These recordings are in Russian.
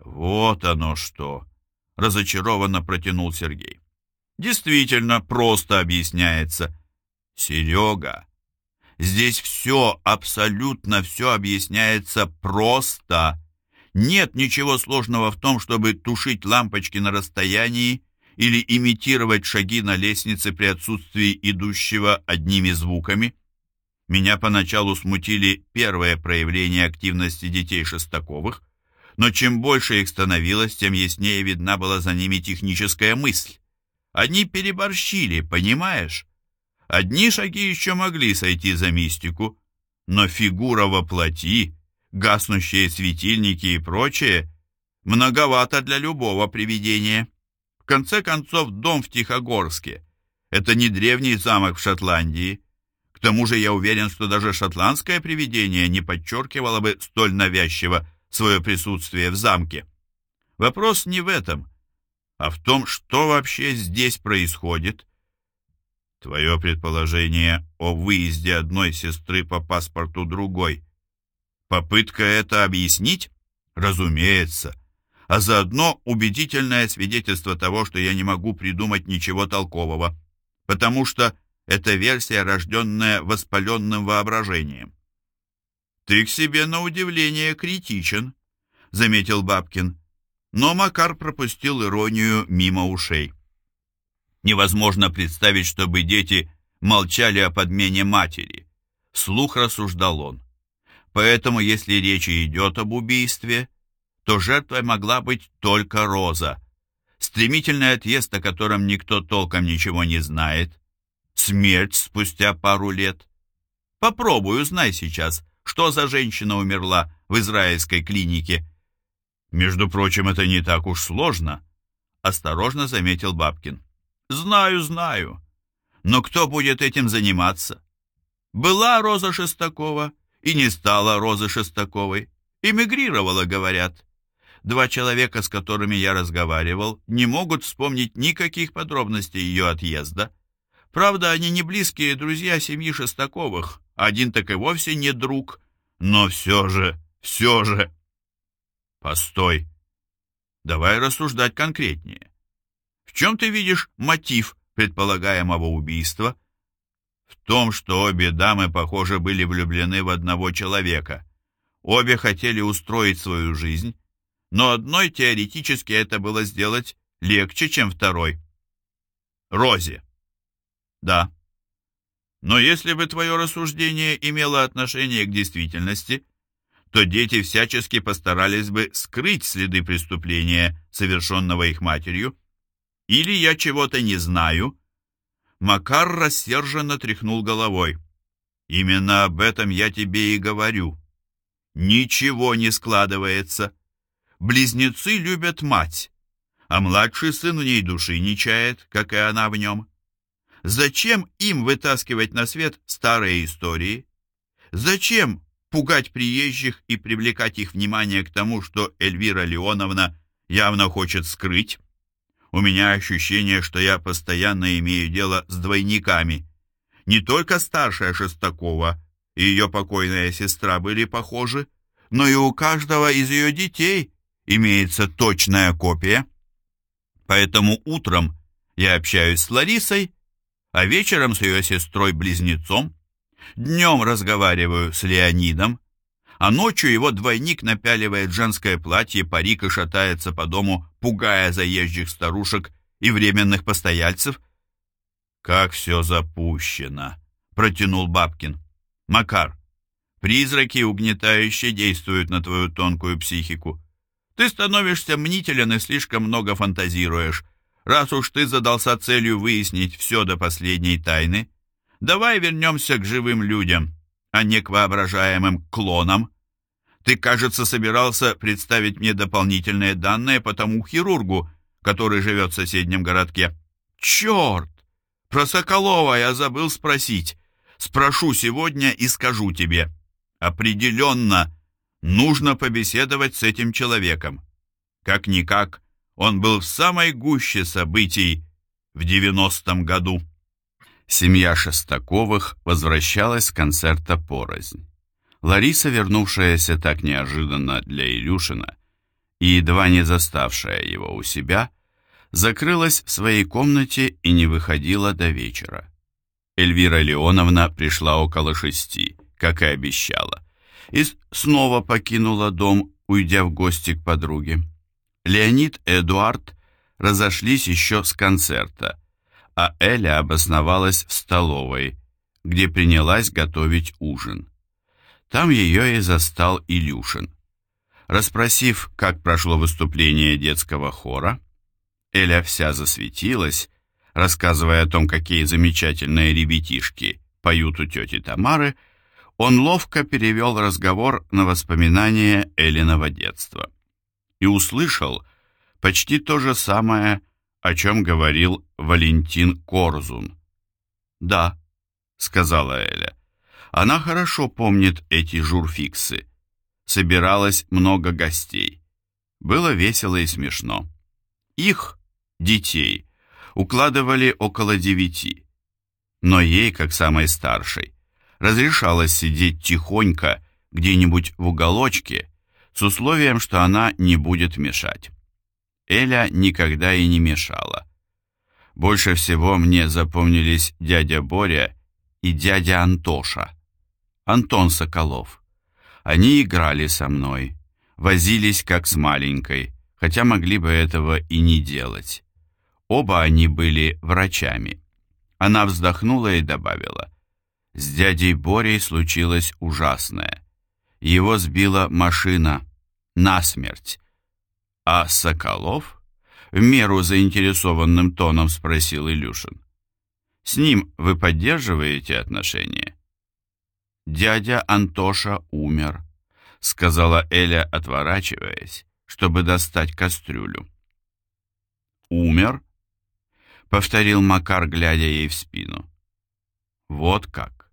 Вот оно что! Разочарованно протянул Сергей. Действительно, просто объясняется. Серега, здесь все, абсолютно все объясняется просто. Нет ничего сложного в том, чтобы тушить лампочки на расстоянии или имитировать шаги на лестнице при отсутствии идущего одними звуками. Меня поначалу смутили первые проявления активности детей Шестаковых, но чем больше их становилось, тем яснее видна была за ними техническая мысль. Они переборщили, понимаешь? Одни шаги еще могли сойти за мистику, но фигура во плоти, гаснущие светильники и прочее многовато для любого привидения. В конце концов, дом в Тихогорске — это не древний замок в Шотландии. К тому же я уверен, что даже шотландское привидение не подчеркивало бы столь навязчиво свое присутствие в замке. Вопрос не в этом, а в том, что вообще здесь происходит. Твое предположение о выезде одной сестры по паспорту другой. Попытка это объяснить? Разумеется. А заодно убедительное свидетельство того, что я не могу придумать ничего толкового, потому что это версия, рожденная воспаленным воображением. «Ты к себе на удивление критичен», — заметил Бабкин, но Макар пропустил иронию мимо ушей. «Невозможно представить, чтобы дети молчали о подмене матери», — вслух рассуждал он. «Поэтому, если речь идет об убийстве, то жертвой могла быть только Роза. Стремительный отъезд, о котором никто толком ничего не знает. Смерть спустя пару лет. Попробуй, узнай сейчас, что за женщина умерла в израильской клинике». «Между прочим, это не так уж сложно», — осторожно заметил Бабкин. «Знаю, знаю. Но кто будет этим заниматься? Была Роза Шестакова и не стала Розы Шестаковой. Эмигрировала, говорят. 2 человека, с которыми я разговаривал, не могут вспомнить никаких подробностей ее отъезда. Правда, они не близкие друзья семьи Шестаковых, один так и вовсе не друг. Но все же... Постой. Давай рассуждать конкретнее. В чем ты видишь мотив предполагаемого убийства? В том, что обе дамы, похоже, были влюблены в одного человека. Обе хотели устроить свою жизнь, но одной теоретически это было сделать легче, чем второй. Розе. Да. Но если бы твое рассуждение имело отношение к действительности, то дети всячески постарались бы скрыть следы преступления, совершенного их матерью. Или я чего-то не знаю. Макар рассерженно тряхнул головой. Именно об этом я тебе и говорю. Ничего не складывается. Близнецы любят мать, а младший сын в ней души не чает, как и она в нем. Зачем им вытаскивать на свет старые истории? Зачем пугать приезжих и привлекать их внимание к тому, что Эльвира Леоновна явно хочет скрыть? У меня ощущение, что я постоянно имею дело с двойниками. Не только старшая Шестакова и ее покойная сестра были похожи, но и у каждого из ее детей имеется точная копия. Поэтому утром я общаюсь с Ларисой, а вечером с ее сестрой-близнецом. Днем разговариваю с Леонидом, а ночью его двойник напяливает женское платье, парик и шатается по дому, пугая заезжих старушек и временных постояльцев. «Как все запущено!» — протянул Бабкин. «Макар, призраки угнетающе действуют на твою тонкую психику. Ты становишься мнителен и слишком много фантазируешь. Раз уж ты задался целью выяснить все до последней тайны, давай вернемся к живым людям, а не к воображаемым клонам. Ты, кажется, собирался представить мне дополнительные данные по тому хирургу, который живет в соседнем городке. Черт! Про Соколова я забыл спросить. Спрошу сегодня и скажу тебе. Определенно, нужно побеседовать с этим человеком. Как-никак, он был в самой гуще событий в 90-м году. Семья Шестаковых возвращалась с концерта порознь. Лариса, вернувшаяся так неожиданно для Илюшина, и, едва не заставшая его у себя, закрылась в своей комнате и не выходила до вечера. Эльвира Леоновна пришла около 6, как и обещала, и снова покинула дом, уйдя в гости к подруге. Леонид и Эдуард разошлись еще с концерта, а Эля обосновалась в столовой, где принялась готовить ужин. Там ее и застал Илюшин. Расспросив, как прошло выступление детского хора, Эля вся засветилась, рассказывая о том, какие замечательные ребятишки поют у тети Тамары. Он ловко перевел разговор на воспоминания Элиного детства и услышал почти то же самое, о чем говорил Валентин Корзун. «Да», — сказала Эля, — «она хорошо помнит эти журфиксы. Собиралось много гостей. Было весело и смешно. Их, детей, укладывали около 9, но ей, как самой старшей, разрешалось сидеть тихонько где-нибудь в уголочке с условием, что она не будет мешать. Эля никогда и не мешала. Больше всего мне запомнились дядя Боря и дядя Антоша, Антон Соколов. Они играли со мной, возились как с маленькой, хотя могли бы этого и не делать. Оба они были врачами. Она вздохнула и добавила: «С дядей Борей случилось ужасное. Его сбила машина насмерть». «А Соколов?» — в меру заинтересованным тоном спросил Илюшин. «С ним вы поддерживаете отношения?» «Дядя Антоша умер», — сказала Эля, отворачиваясь, чтобы достать кастрюлю. «Умер?» — повторил Макар, глядя ей в спину. «Вот как.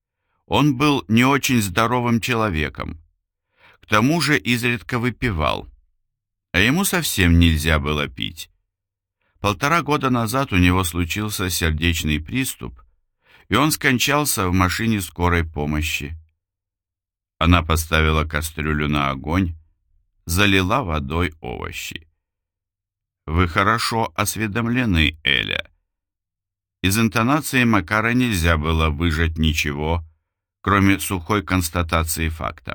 Он был не очень здоровым человеком. К тому же изредка выпивал, а ему совсем нельзя было пить. 1,5 года назад у него случился сердечный приступ, и он скончался в машине скорой помощи». Она поставила кастрюлю на огонь, залила водой овощи. «Вы хорошо осведомлены, Эля». Из интонации Макара нельзя было выжать ничего, кроме сухой констатации факта.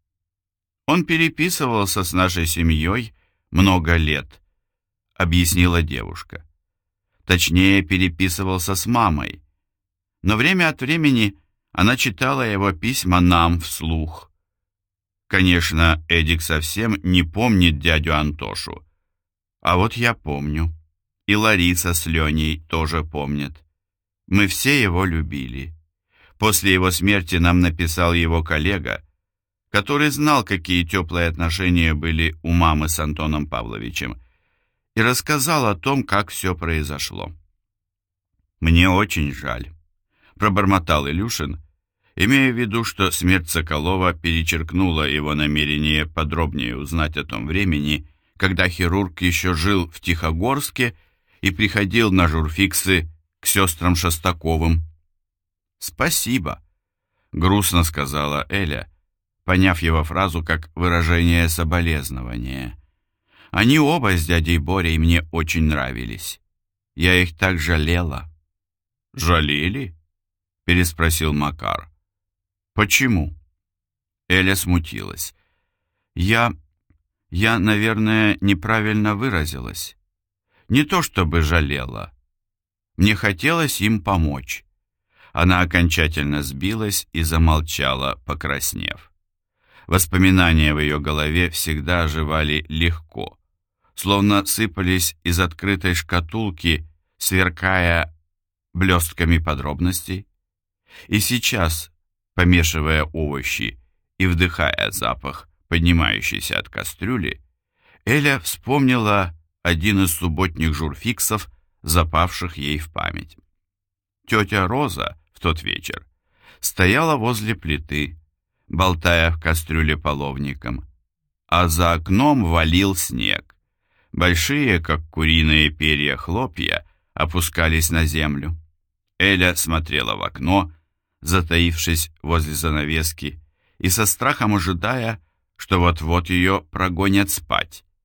«Он переписывался с нашей семьей много лет», — объяснила девушка. «Точнее, переписывался с мамой. Но время от времени она читала его письма нам вслух. Конечно, Эдик совсем не помнит дядю Антошу. А вот я помню. И Лариса с Леней тоже помнят. Мы все его любили. После его смерти нам написал его коллега, который знал, какие теплые отношения были у мамы с Антоном Павловичем, и рассказал о том, как все произошло. «Мне очень жаль», — пробормотал Илюшин, имея в виду, что смерть Соколова перечеркнула его намерение подробнее узнать о том времени, когда хирург еще жил в Тихогорске и приходил на журфиксы к сестрам Шостаковым. «Спасибо», — грустно сказала Эля, поняв его фразу как выражение соболезнования. «Они оба с дядей Борей мне очень нравились. Я их так жалела». «Жалели?» — переспросил Макар. «Почему?» Эля смутилась. Я, наверное, неправильно выразилась. Не то чтобы жалела. Мне хотелось им помочь». Она окончательно сбилась и замолчала, покраснев. Воспоминания в ее голове всегда оживали легко, словно сыпались из открытой шкатулки, сверкая блестками подробностей. И сейчас, помешивая овощи и вдыхая запах, поднимающийся от кастрюли, Эля вспомнила один из субботних журфиксов, запавших ей в память. Тетя Роза в тот вечер стояла возле плиты, болтая в кастрюле половником, а за окном валил снег. Большие, как куриные перья, хлопья опускались на землю. Эля смотрела в окно, затаившись возле занавески, и со страхом ожидая, что вот-вот ее прогонят спать,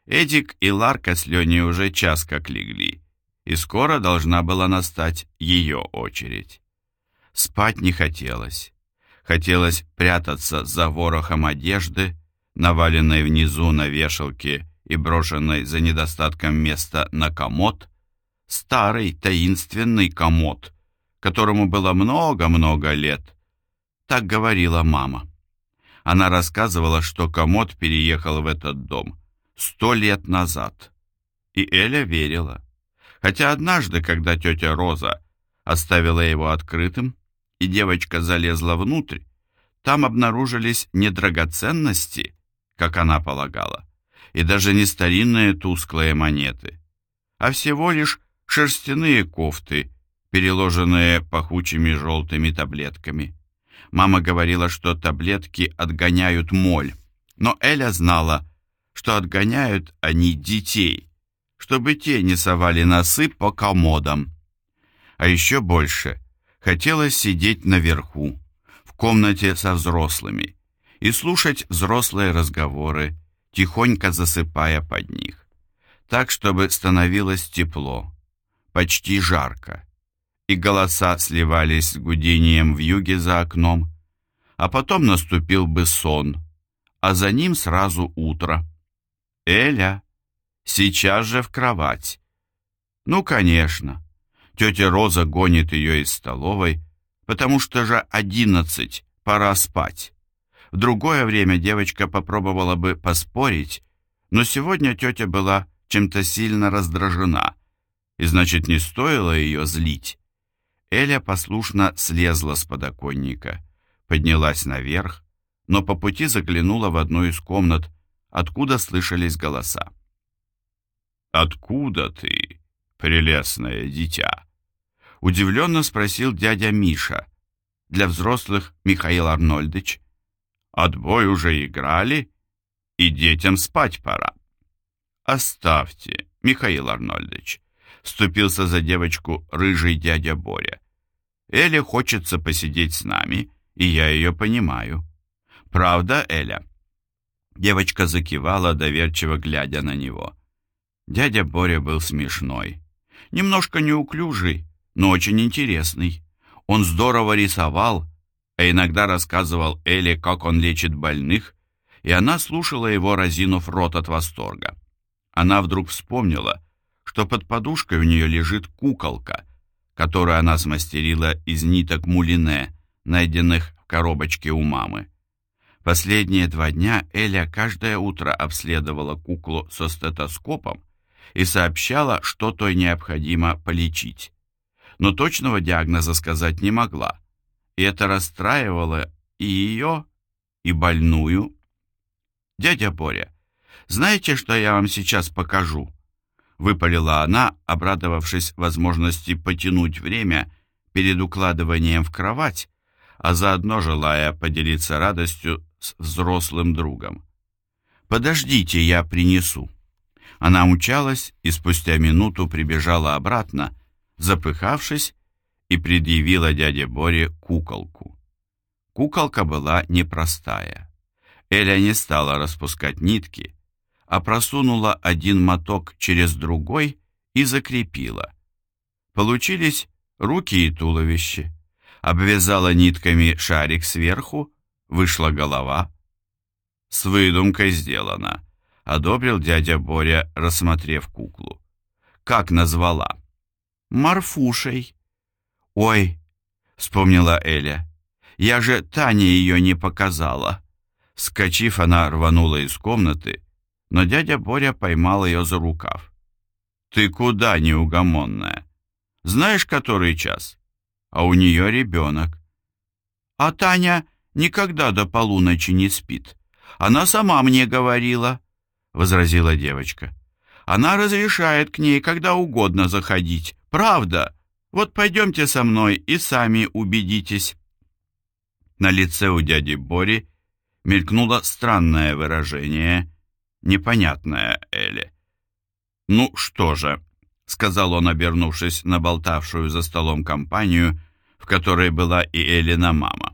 Эдик и Ларка с Леней уже час как легли, и скоро должна была настать ее очередь. Спать не хотелось. Хотелось прятаться за ворохом одежды, наваленной внизу на вешалке и брошенной за недостатком места на комод. Старый таинственный комод, которому было много-много лет. Так говорила мама. Она рассказывала, что комод переехал в этот дом 100 лет назад. И Эля верила. Хотя однажды, когда тетя Роза оставила его открытым, и девочка залезла внутрь, там обнаружились не драгоценности, как она полагала, и даже не старинные тусклые монеты, а всего лишь шерстяные кофты, переложенные пахучими желтыми таблетками. Мама говорила, что таблетки отгоняют моль, но Эля знала, что отгоняют они детей, чтобы те не совали носы по комодам. А еще больше хотелось сидеть наверху, в комнате со взрослыми, и слушать взрослые разговоры, тихонько засыпая под них, так, чтобы становилось тепло, почти жарко, и голоса сливались с гудением вьюги за окном, а потом наступил бы сон, а за ним сразу утро. «Эля, сейчас же в кровать!» Ну, конечно, тетя Роза гонит ее из столовой, потому что же 11, пора спать. В другое время девочка попробовала бы поспорить, но сегодня тетя была чем-то сильно раздражена, и значит, не стоило ее злить. Эля послушно слезла с подоконника, поднялась наверх, но по пути заглянула в одну из комнат, откуда слышались голоса. «Откуда ты, прелестное дитя?» — удивленно спросил дядя Миша, для взрослых Михаил Арнольдыч. «Отбой уже играли, и детям спать пора». «Оставьте, Михаил Арнольдыч», — вступился за девочку рыжий дядя Боря. «Эле хочется посидеть с нами, и я ее понимаю. Правда, Эля?» Девочка закивала, доверчиво глядя на него. Дядя Боря был смешной, немножко неуклюжий, но очень интересный. Он здорово рисовал, а иногда рассказывал Эле, как он лечит больных, и она слушала его, разинув рот от восторга. Она вдруг вспомнила, что под подушкой у нее лежит куколка, которую она смастерила из ниток мулине, найденных в коробочке у мамы. Последние 2 дня Эля каждое утро обследовала куклу со стетоскопом и сообщала, что той необходимо полечить. Но точного диагноза сказать не могла, и это расстраивало и ее, и больную. «Дядя Боря, знаете, что я вам сейчас покажу?» — выпалила она, обрадовавшись возможности потянуть время перед укладыванием в кровать, а заодно желая поделиться радостью с взрослым другом. «Подождите, я принесу». Она умчалась и спустя минуту прибежала обратно, запыхавшись, и предъявила дяде Боре куколку. Куколка была непростая. Эля не стала распускать нитки, а просунула один моток через другой и закрепила. Получились руки и туловище. Обвязала нитками шарик сверху, вышла голова. «С выдумкой сделано», — одобрил дядя Боря, рассмотрев куклу. «Как назвала?» «Марфушей». «Ой», — вспомнила Эля, — «я же Тане ее не показала». Вскочив, она рванула из комнаты, но дядя Боря поймал ее за рукав. «Ты куда, неугомонная? Знаешь, который час? А у нее ребенок». «А Таня никогда до полуночи не спит. Она сама мне говорила», — возразила девочка. «Она разрешает к ней когда угодно заходить. Правда. Вот пойдемте со мной и сами убедитесь». На лице у дяди Бори мелькнуло странное выражение, непонятное Эле. «Ну что же», — сказал он, обернувшись на болтавшую за столом компанию, в которой была и Элина мама.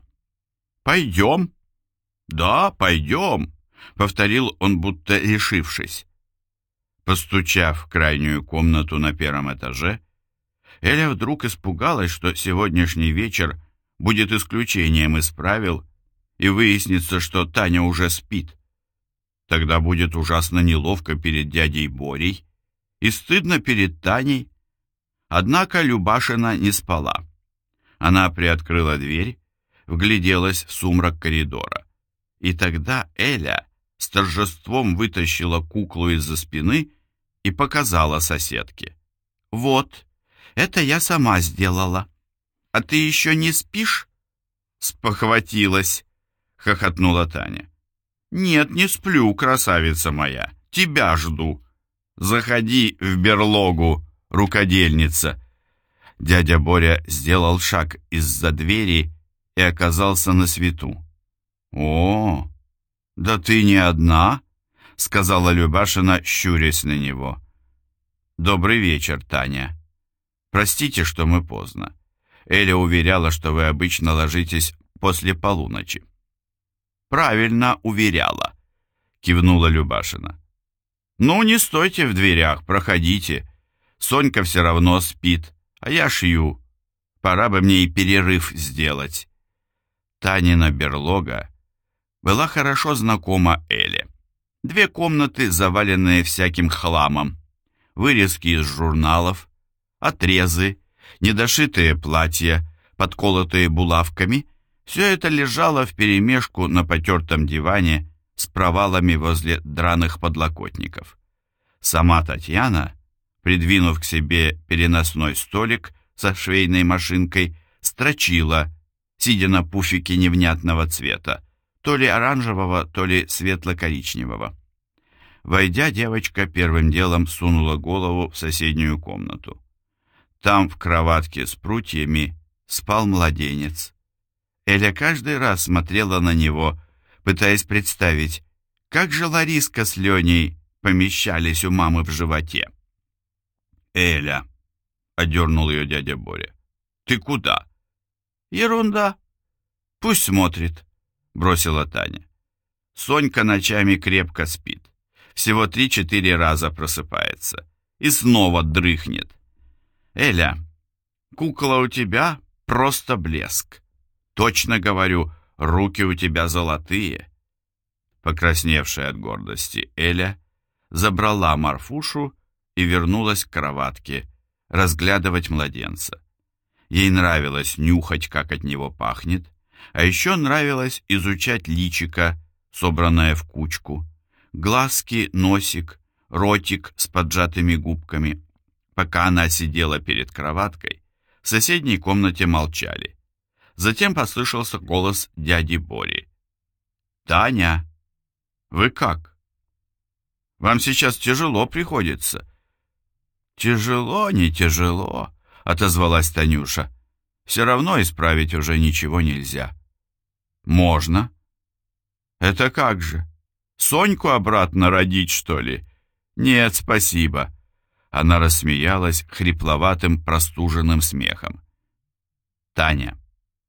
«Пойдем?» «Да, пойдем», — повторил он, будто решившись. Постучав в крайнюю комнату на первом этаже, Эля вдруг испугалась, что сегодняшний вечер будет исключением из правил, и выяснится, что Таня уже спит. Тогда будет ужасно неловко перед дядей Борей и стыдно перед Таней. Однако Любашина не спала. Она приоткрыла дверь, вгляделась в сумрак коридора. И тогда Эля с торжеством вытащила куклу из-за спины и показала соседке. «Вот, это я сама сделала. А ты еще не спишь?» «Спохватилась», — хохотнула Таня. «Нет, не сплю, красавица моя, тебя жду. Заходи в берлогу, рукодельница». Дядя Боря сделал шаг из-за двери и оказался на свету. «О, да ты не одна», — сказала Любашина, щурясь на него. «Добрый вечер, Таня. Простите, что мы поздно. Эля уверяла, что вы обычно ложитесь после полуночи». «Правильно уверяла», — кивнула Любашина. «Ну, не стойте в дверях, проходите. Сонька все равно спит, а я шью. Пора бы мне и перерыв сделать». Танина берлога была хорошо знакома Эле. 2 комнаты, заваленные всяким хламом, вырезки из журналов, отрезы, недошитые платья, подколотые булавками — все это лежало вперемешку на потертом диване с провалами возле драных подлокотников. Сама Татьяна, придвинув к себе переносной столик со швейной машинкой, строчила, сидя на пуфике невнятного цвета, то ли оранжевого, то ли светло-коричневого. Войдя, девочка первым делом сунула голову в соседнюю комнату. Там в кроватке с прутьями спал младенец. Эля каждый раз смотрела на него, пытаясь представить, как же Лариска с Леней помещались у мамы в животе. «Эля», — одернул ее дядя Боря, — «ты куда?» «Ерунда. Пусть смотрит», — бросила Таня. «Сонька ночами крепко спит. Всего 3-4 раза просыпается. И снова дрыхнет. Эля, кукла у тебя просто блеск. Точно говорю, руки у тебя золотые». Покрасневшая от гордости Эля забрала Марфушу и вернулась к кроватке, разглядывать младенца. Ей нравилось нюхать, как от него пахнет, а еще нравилось изучать личико, собранное в кучку, глазки, носик, ротик с поджатыми губками. Пока она сидела перед кроваткой, в соседней комнате молчали. Затем послышался голос дяди Бори. «Таня, вы как? Вам сейчас тяжело приходится?» «Тяжело, не тяжело», — отозвалась Танюша. «Все равно исправить уже ничего нельзя». «Можно». «Это как же? Соньку обратно родить, что ли?» «Нет, спасибо». Она рассмеялась хрипловатым простуженным смехом. «Таня,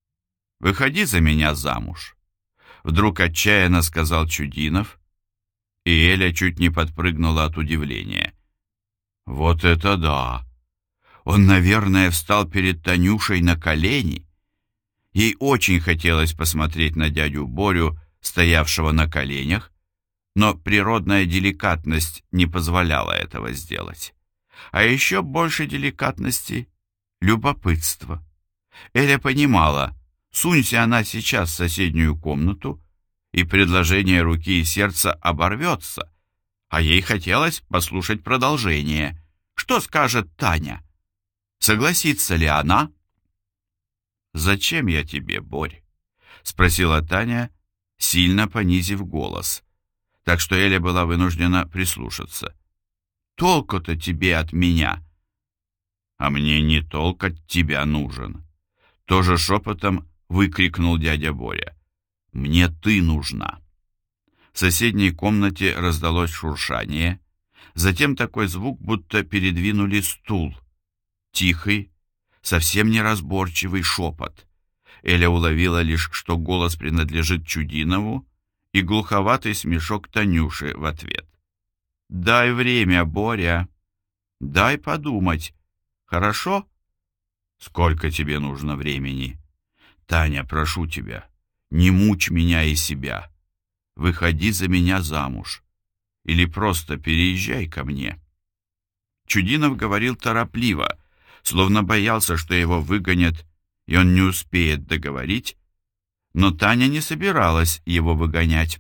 выходи за меня замуж», — вдруг отчаянно сказал Чудинов, и Эля чуть не подпрыгнула от удивления. «Вот это да! Он, наверное, встал перед Танюшей на колени». Ей очень хотелось посмотреть на дядю Борю, стоявшего на коленях, но природная деликатность не позволяла этого сделать. А еще больше деликатности — любопытство. Эля понимала, сунься она сейчас в соседнюю комнату, и предложение руки и сердца оборвется, а ей хотелось послушать продолжение. Что скажет Таня? Согласится ли она? «Зачем я тебе, Борь?» — спросила Таня, сильно понизив голос, так что Эля была вынуждена прислушаться. «Толку-то тебе от меня?» «А мне не толк от тебя нужен», — тоже шепотом выкрикнул дядя Боря. «Мне ты нужна». В соседней комнате раздалось шуршание, затем такой звук, будто передвинули стул. Тихий, совсем неразборчивый шепот. Эля уловила лишь, что голос принадлежит Чудинову, и глуховатый смешок Танюши в ответ. Дай время, Боря. Дай подумать. Хорошо? Сколько тебе нужно времени? Таня, прошу тебя, не мучь меня и себя. Выходи за меня замуж. Или просто переезжай ко мне. Чудинов говорил торопливо, словно боялся, что его выгонят, и он не успеет договорить, но Таня не собиралась его выгонять.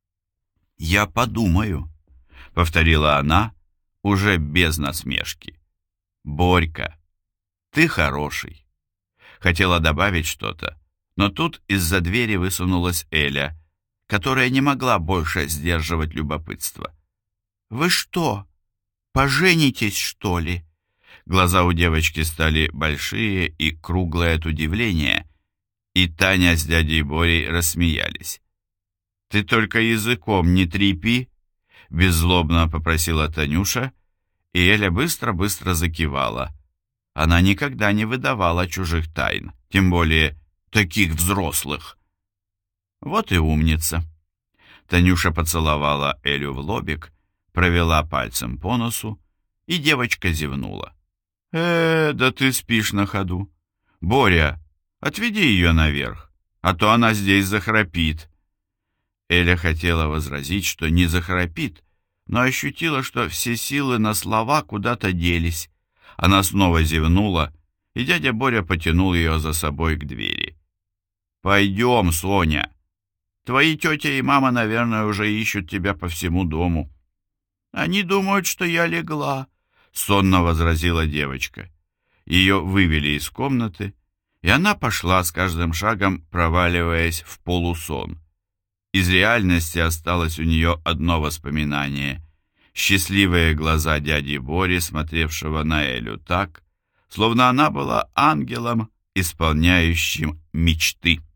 «Я подумаю», — повторила она, уже без насмешки. «Борька, ты хороший». Хотела добавить что-то, но тут из-за двери высунулась Эля, которая не могла больше сдерживать любопытство. «Вы что, поженитесь, что ли?» Глаза у девочки стали большие и круглые от удивления, и Таня с дядей Борей рассмеялись. «Ты только языком не трепи», — беззлобно попросила Танюша, и Эля быстро-быстро закивала. Она никогда не выдавала чужих тайн, тем более таких взрослых. Вот и умница. Танюша поцеловала Элю в лобик, провела пальцем по носу, и девочка зевнула. Да ты спишь на ходу. Боря, отведи ее наверх, а то она здесь захрапит». Эля хотела возразить, что не захрапит, но ощутила, что все силы на слова куда-то делись. Она снова зевнула, и дядя Боря потянул ее за собой к двери. «Пойдем, Соня. Твои тетя и мама, наверное, уже ищут тебя по всему дому». «Они думают, что я легла», — сонно возразила девочка. Ее вывели из комнаты, и она пошла с каждым шагом, проваливаясь в полусон. Из реальности осталось у нее одно воспоминание — счастливые глаза дяди Бори, смотревшего на Элю так, словно она была ангелом, исполняющим мечты.